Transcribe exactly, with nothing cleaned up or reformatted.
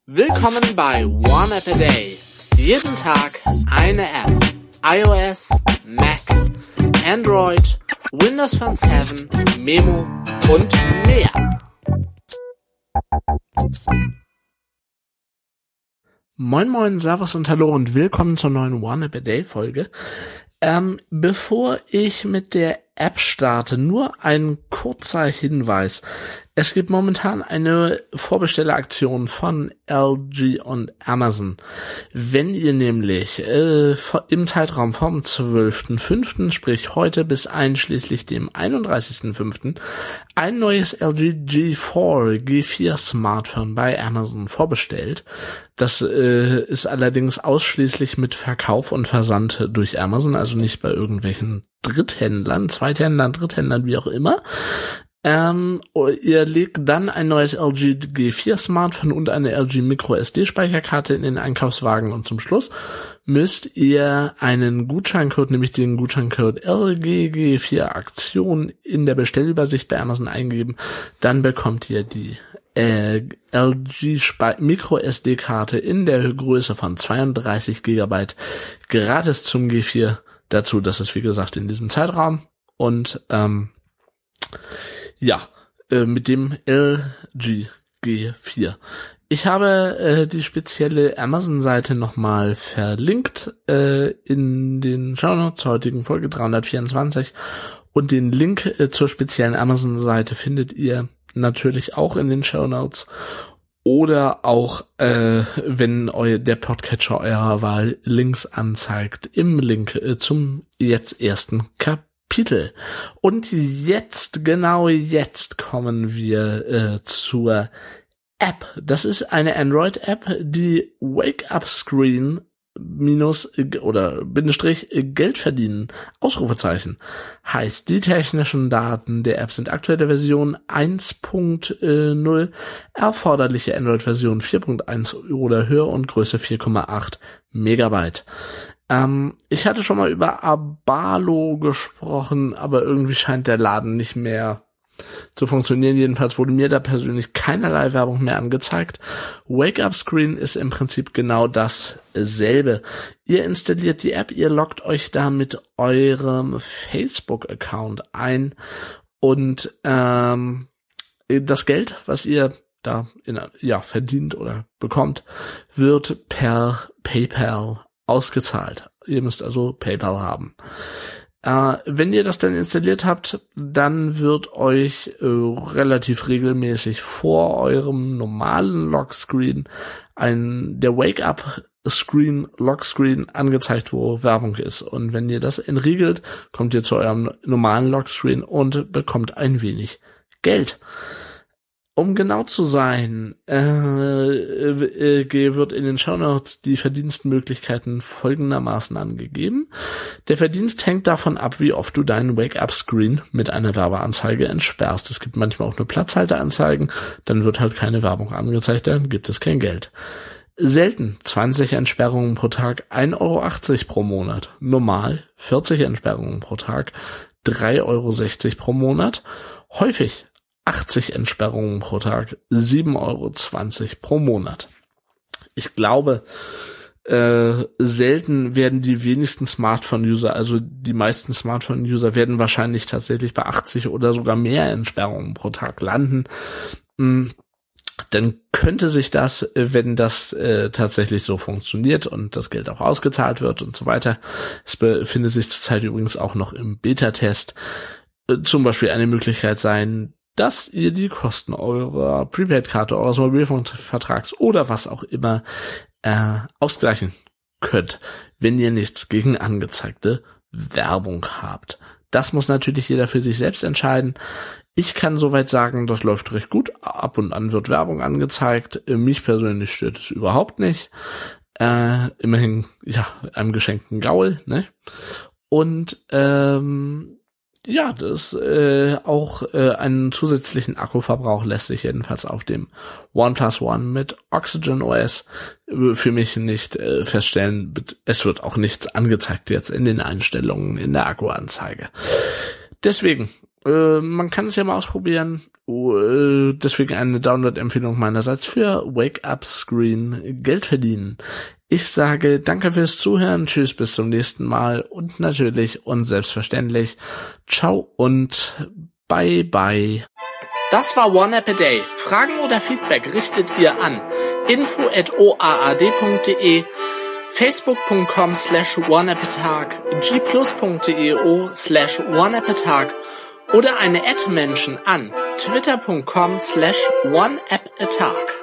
Willkommen bei One App a Day. Jeden Tag eine App. iOS, Mac, Android, Windows Phone sieben, Memo und mehr. Moin moin, Servus und Hallo und willkommen zur neuen One App a Day Folge. Ähm, bevor ich mit der App starte, nur ein kurzer Hinweis. Es gibt momentan eine Vorbestelleraktion von L G und Amazon. Wenn ihr nämlich äh, im Zeitraum vom zwölften fünften, sprich heute bis einschließlich dem einunddreißigsten fünften ein neues L G G vier G vier Smartphone bei Amazon vorbestellt, das äh, ist allerdings ausschließlich mit Verkauf und Versand durch Amazon, also nicht bei irgendwelchen Dritthändlern, Zweithändlern, Dritthändlern, wie auch immer. Ähm, ihr legt dann ein neues L G G vier Smartphone und eine L G Micro S D Speicherkarte in den Einkaufswagen und zum Schluss müsst ihr einen Gutscheincode, nämlich den Gutscheincode L G G vier Aktion in der Bestellübersicht bei Amazon eingeben. Dann bekommt ihr die äh, L G Spe- Micro S D Karte in der Größe von zweiunddreißig Gigabyte gratis zum G vier dazu. Das ist wie gesagt in diesem Zeitraum und ähm, ja, äh, mit dem L G G vier. Ich habe äh, die spezielle Amazon-Seite nochmal verlinkt äh, in den Shownotes zur heutigen Folge dreihundertvierundzwanzig und den Link äh, zur speziellen Amazon-Seite findet ihr natürlich auch in den Shownotes oder auch, äh, wenn eu, der Podcatcher eurer Wahl Links anzeigt, im Link äh, zum jetzt ersten Kapitel. Kapitel. Und jetzt, genau jetzt kommen wir äh, zur App. Das ist eine Android-App, die Wake-up-Screen minus oder Bindestrich Geld verdienen, Ausrufezeichen, heißt. Die technischen Daten der App sind aktuelle Version eins Punkt null, erforderliche Android-Version vier Punkt eins oder höher und Größe vier Komma acht Megabyte. Ähm, ich hatte schon mal über Abalo gesprochen, aber irgendwie scheint der Laden nicht mehr zu funktionieren. Jedenfalls wurde mir da persönlich keinerlei Werbung mehr angezeigt. Wake-up-Screen ist im Prinzip genau dasselbe. Ihr installiert die App, ihr loggt euch da mit eurem Facebook-Account ein und ähm, das Geld, was ihr da in, ja verdient oder bekommt, wird per PayPal ausgezahlt. Ihr müsst also PayPal haben. Äh, wenn ihr das dann installiert habt, dann wird euch äh, relativ regelmäßig vor eurem normalen Lockscreen ein der Wake-up-Screen, Lockscreen angezeigt, wo Werbung ist. Und wenn ihr das entriegelt, kommt ihr zu eurem normalen Lockscreen und bekommt ein wenig Geld. Um genau zu sein, äh, äh, wird in den Shownotes die Verdienstmöglichkeiten folgendermaßen angegeben. Der Verdienst hängt davon ab, wie oft du deinen Wake-up-Screen mit einer Werbeanzeige entsperrst. Es gibt manchmal auch nur Platzhalteranzeigen, dann wird halt keine Werbung angezeigt, dann gibt es kein Geld. Selten zwanzig Entsperrungen pro Tag, ein Euro achtzig pro Monat. Normal vierzig Entsperrungen pro Tag, drei Euro sechzig pro Monat. Häufig achtzig Entsperrungen pro Tag, sieben Euro zwanzig pro Monat. Ich glaube, äh, selten werden die wenigsten Smartphone-User, also die meisten Smartphone-User werden wahrscheinlich tatsächlich bei achtzig oder sogar mehr Entsperrungen pro Tag landen. Mhm. Dann könnte sich das, wenn das äh, tatsächlich so funktioniert und das Geld auch ausgezahlt wird und so weiter, es befindet sich zurzeit übrigens auch noch im Beta-Test, äh, zum Beispiel eine Möglichkeit sein, dass ihr die Kosten eurer Prepaid-Karte, eures Mobilfunkvertrags oder was auch immer äh, ausgleichen könnt, wenn ihr nichts gegen angezeigte Werbung habt. Das muss natürlich jeder für sich selbst entscheiden. Ich kann soweit sagen, das läuft recht gut. Ab und an wird Werbung angezeigt. Mich persönlich stört es überhaupt nicht. Äh, immerhin, ja, einem geschenkten Gaul, ne? Und ähm, ja, das äh, auch äh, einen zusätzlichen Akkuverbrauch lässt sich jedenfalls auf dem OnePlus One mit Oxygen O S für mich nicht äh, feststellen. Es wird auch nichts angezeigt jetzt in den Einstellungen in der Akkuanzeige. Deswegen, äh, man kann es ja mal ausprobieren. deswegen eine Download-Empfehlung meinerseits für Wake Up Screen Geld verdienen. Ich sage danke fürs Zuhören, tschüss, bis zum nächsten Mal und natürlich und selbstverständlich ciao und bye bye. Das war One App a Day. Fragen oder Feedback richtet ihr an info at o a a d punkt d e, facebook punkt com slash oneappatag, g plus punkt d e o slash oneappatag oder eine Ad-Menschen an twitter punkt com slash oneappatag.